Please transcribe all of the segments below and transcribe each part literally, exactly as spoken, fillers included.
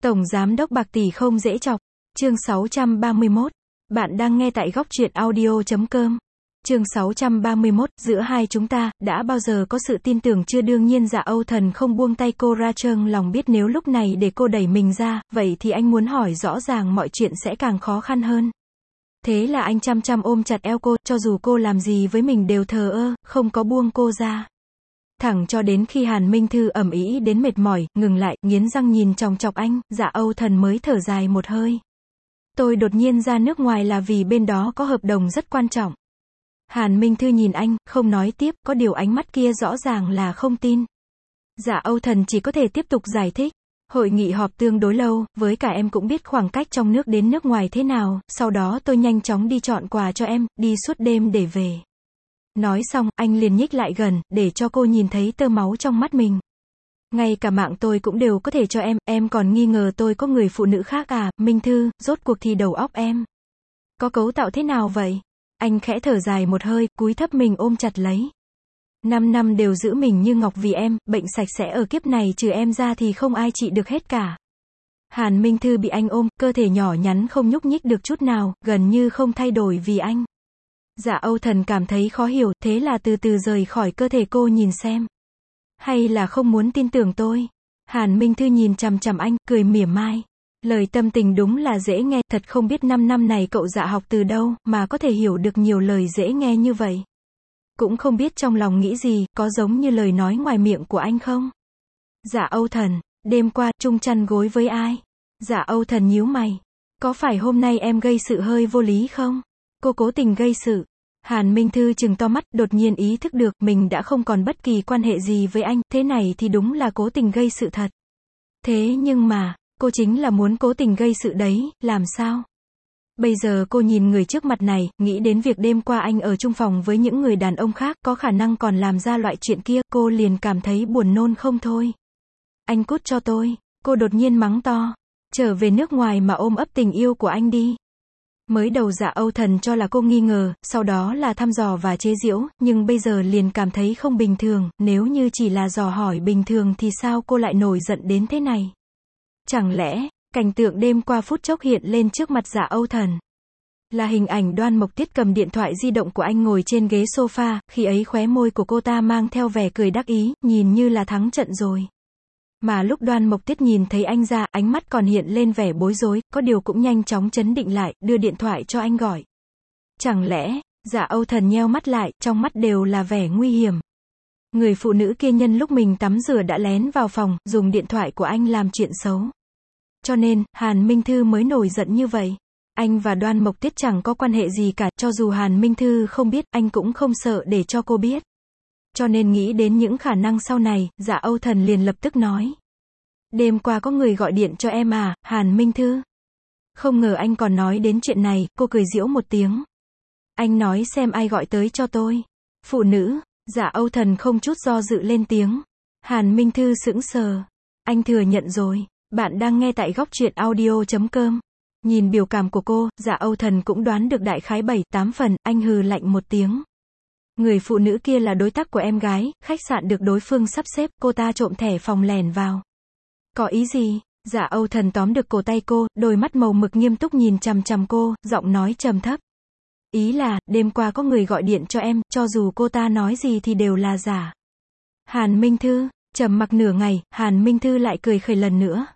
Tổng Giám đốc bạc tỷ không dễ chọc. Chương sáu trăm ba mươi mốt. Bạn đang nghe tại góc truyện audio chấm com. Chương sáu trăm ba mươi mốt, giữa hai chúng ta, đã bao giờ có sự tin tưởng chưa? Đương nhiên Dạ Âu Thần không buông tay cô ra, trơn lòng biết nếu lúc này để cô đẩy mình ra, vậy thì anh muốn hỏi rõ ràng mọi chuyện sẽ càng khó khăn hơn. Thế là anh chăm chăm ôm chặt eo cô, cho dù cô làm gì với mình đều thờ ơ, không có buông cô ra. Thẳng cho đến khi Hàn Minh Thư ầm ĩ đến mệt mỏi, ngừng lại, nghiến răng nhìn chòng chọc anh, Dạ Âu Thần mới thở dài một hơi. Tôi đột nhiên ra nước ngoài là vì bên đó có hợp đồng rất quan trọng. Hàn Minh Thư nhìn anh, không nói tiếp, có điều ánh mắt kia rõ ràng là không tin. Dạ Âu Thần chỉ có thể tiếp tục giải thích. Hội nghị họp tương đối lâu, với cả em cũng biết khoảng cách trong nước đến nước ngoài thế nào, sau đó tôi nhanh chóng đi chọn quà cho em, đi suốt đêm để về. Nói xong, anh liền nhích lại gần, để cho cô nhìn thấy tơ máu trong mắt mình. Ngay cả mạng tôi cũng đều có thể cho em, em còn nghi ngờ tôi có người phụ nữ khác à? Minh Thư, rốt cuộc thì đầu óc em có cấu tạo thế nào vậy? Anh khẽ thở dài một hơi, cúi thấp mình ôm chặt lấy. Năm năm đều giữ mình như ngọc vì em, bệnh sạch sẽ ở kiếp này trừ em ra thì không ai trị được hết cả. Hàn Minh Thư bị anh ôm, cơ thể nhỏ nhắn không nhúc nhích được chút nào, gần như không thay đổi vì anh. Dạ Âu Thần cảm thấy khó hiểu, thế là từ từ rời khỏi cơ thể cô, nhìn xem. Hay là không muốn tin tưởng tôi? Hàn Minh Thư nhìn chằm chằm anh, cười mỉa mai. Lời tâm tình đúng là dễ nghe, thật không biết năm năm này cậu Dạ học từ đâu, mà có thể hiểu được nhiều lời dễ nghe như vậy. Cũng không biết trong lòng nghĩ gì, có giống như lời nói ngoài miệng của anh không? Dạ Âu Thần, đêm qua, chung chăn gối với ai? Dạ Âu Thần nhíu mày. Có phải hôm nay em gây sự hơi vô lý không? Cô cố tình gây sự. Hàn Minh Thư trừng to mắt, đột nhiên ý thức được, mình đã không còn bất kỳ quan hệ gì với anh, thế này thì đúng là cố tình gây sự thật. Thế nhưng mà, cô chính là muốn cố tình gây sự đấy, làm sao? Bây giờ cô nhìn người trước mặt này, nghĩ đến việc đêm qua anh ở chung phòng với những người đàn ông khác, có khả năng còn làm ra loại chuyện kia, cô liền cảm thấy buồn nôn không thôi. Anh cút cho tôi, cô đột nhiên mắng to. Trở về nước ngoài mà ôm ấp tình yêu của anh đi. Mới đầu Dạ Âu Thần cho là cô nghi ngờ, sau đó là thăm dò và chế giễu, nhưng bây giờ liền cảm thấy không bình thường, nếu như chỉ là dò hỏi bình thường thì sao cô lại nổi giận đến thế này? Chẳng lẽ, cảnh tượng đêm qua phút chốc hiện lên trước mặt Dạ Âu Thần là hình ảnh Đoan Mộc Tiết cầm điện thoại di động của anh ngồi trên ghế sofa, khi ấy khóe môi của cô ta mang theo vẻ cười đắc ý, nhìn như là thắng trận rồi. Mà lúc Đoan Mộc Tiết nhìn thấy anh ra, ánh mắt còn hiện lên vẻ bối rối, có điều cũng nhanh chóng trấn định lại, đưa điện thoại cho anh gọi. Chẳng lẽ, Dạ Âu Thần nheo mắt lại, trong mắt đều là vẻ nguy hiểm. Người phụ nữ kia nhân lúc mình tắm rửa đã lén vào phòng, dùng điện thoại của anh làm chuyện xấu. Cho nên, Hàn Minh Thư mới nổi giận như vậy. Anh và Đoan Mộc Tiết chẳng có quan hệ gì cả, cho dù Hàn Minh Thư không biết, anh cũng không sợ để cho cô biết. Cho nên nghĩ đến những khả năng sau này, Dạ Âu Thần liền lập tức nói. Đêm qua có người gọi điện cho em à, Hàn Minh Thư? Không ngờ anh còn nói đến chuyện này, cô cười giễu một tiếng. Anh nói xem ai gọi tới cho tôi. Phụ nữ. Dạ Âu Thần không chút do dự lên tiếng. Hàn Minh Thư sững sờ. Anh thừa nhận rồi. Bạn đang nghe tại góc truyện audio chấm com. Nhìn biểu cảm của cô, Dạ Âu Thần cũng đoán được đại khái bảy, tám phần, anh hừ lạnh một tiếng. Người phụ nữ kia là đối tác của em gái, khách sạn được đối phương sắp xếp, cô ta trộm thẻ phòng lẻn vào. Có ý gì? Dạ Âu Thần tóm được cổ tay cô, đôi mắt màu mực nghiêm túc nhìn chằm chằm cô, giọng nói trầm thấp. Ý là, đêm qua có người gọi điện cho em, cho dù cô ta nói gì thì đều là giả. Hàn Minh Thư, trầm mặc nửa ngày, Hàn Minh Thư lại cười khẩy lần nữa.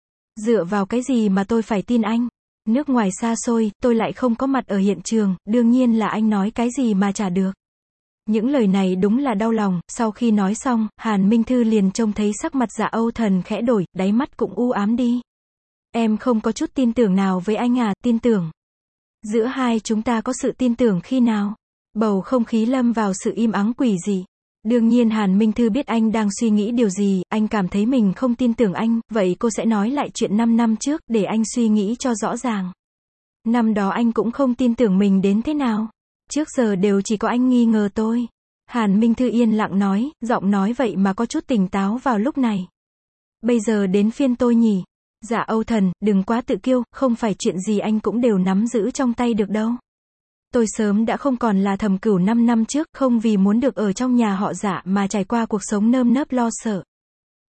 Dựa vào cái gì mà tôi phải tin anh? Nước ngoài xa xôi, tôi lại không có mặt ở hiện trường, đương nhiên là anh nói cái gì mà chả được. Những lời này đúng là đau lòng, sau khi nói xong, Hàn Minh Thư liền trông thấy sắc mặt Dạ Âu Thần khẽ đổi, đáy mắt cũng u ám đi. Em không có chút tin tưởng nào với anh à? Tin tưởng? Giữa hai chúng ta có sự tin tưởng khi nào? Bầu không khí lâm vào sự im ắng quỷ dị. Đương nhiên Hàn Minh Thư biết anh đang suy nghĩ điều gì, anh cảm thấy mình không tin tưởng anh, vậy cô sẽ nói lại chuyện năm năm trước, để anh suy nghĩ cho rõ ràng. Năm đó anh cũng không tin tưởng mình đến thế nào. Trước giờ đều chỉ có anh nghi ngờ tôi. Hàn Minh Thư yên lặng nói, giọng nói vậy mà có chút tỉnh táo vào lúc này. Bây giờ đến phiên tôi nhỉ? Dạ Âu Thần, đừng quá tự kiêu, không phải chuyện gì anh cũng đều nắm giữ trong tay được đâu. Tôi sớm đã không còn là Thẩm Cửu năm năm trước, không vì muốn được ở trong nhà họ Dạ mà trải qua cuộc sống nơm nớp lo sợ.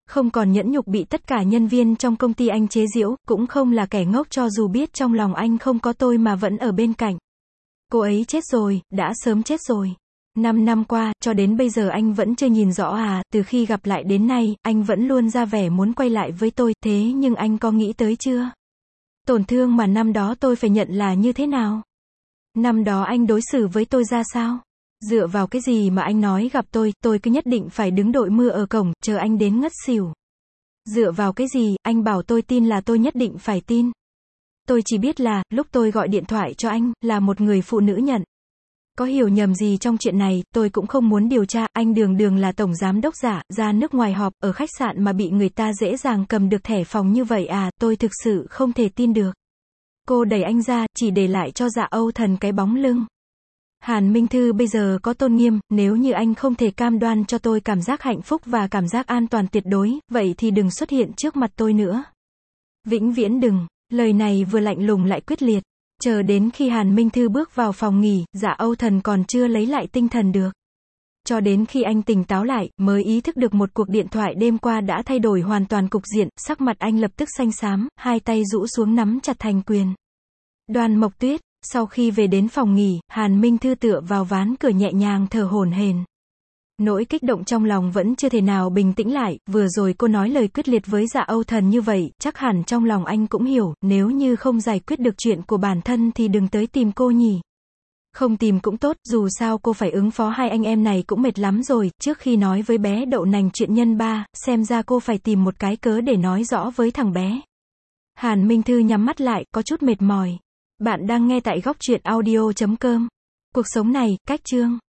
Không còn nhẫn nhục bị tất cả nhân viên trong công ty anh chế giễu, cũng không là kẻ ngốc cho dù biết trong lòng anh không có tôi mà vẫn ở bên cạnh. Cô ấy chết rồi, đã sớm chết rồi. Năm năm qua, cho đến bây giờ anh vẫn chưa nhìn rõ à, từ khi gặp lại đến nay, anh vẫn luôn ra vẻ muốn quay lại với tôi, thế nhưng anh có nghĩ tới chưa? Tổn thương mà năm đó tôi phải nhận là như thế nào? Năm đó anh đối xử với tôi ra sao? Dựa vào cái gì mà anh nói gặp tôi, tôi cứ nhất định phải đứng đội mưa ở cổng, chờ anh đến ngất xỉu. Dựa vào cái gì, anh bảo tôi tin là tôi nhất định phải tin. Tôi chỉ biết là, lúc tôi gọi điện thoại cho anh, là một người phụ nữ nhận. Có hiểu nhầm gì trong chuyện này, tôi cũng không muốn điều tra, anh đường đường là tổng giám đốc giả, ra nước ngoài họp, ở khách sạn mà bị người ta dễ dàng cầm được thẻ phòng như vậy à, tôi thực sự không thể tin được. Cô đẩy anh ra, chỉ để lại cho Dạ Âu Thần cái bóng lưng. Hàn Minh Thư bây giờ có tôn nghiêm, nếu như anh không thể cam đoan cho tôi cảm giác hạnh phúc và cảm giác an toàn tuyệt đối, vậy thì đừng xuất hiện trước mặt tôi nữa. Vĩnh viễn đừng. Lời này vừa lạnh lùng lại quyết liệt. Chờ đến khi Hàn Minh Thư bước vào phòng nghỉ, Dạ Âu Thần còn chưa lấy lại tinh thần được. Cho đến khi anh tỉnh táo lại, mới ý thức được một cuộc điện thoại đêm qua đã thay đổi hoàn toàn cục diện, sắc mặt anh lập tức xanh xám, hai tay rũ xuống nắm chặt thành quyền. Đoàn Mộc Tuyết, sau khi về đến phòng nghỉ, Hàn Minh Thư tựa vào ván cửa nhẹ nhàng thở hổn hển. Nỗi kích động trong lòng vẫn chưa thể nào bình tĩnh lại, vừa rồi cô nói lời quyết liệt với Dạ Âu Thần như vậy, chắc hẳn trong lòng anh cũng hiểu, nếu như không giải quyết được chuyện của bản thân thì đừng tới tìm cô nhỉ. Không tìm cũng tốt, dù sao cô phải ứng phó hai anh em này cũng mệt lắm rồi, trước khi nói với bé đậu nành chuyện nhân ba, xem ra cô phải tìm một cái cớ để nói rõ với thằng bé. Hàn Minh Thư nhắm mắt lại, có chút mệt mỏi. Bạn đang nghe tại góc truyện audio chấm com. Cuộc sống này, cách chương.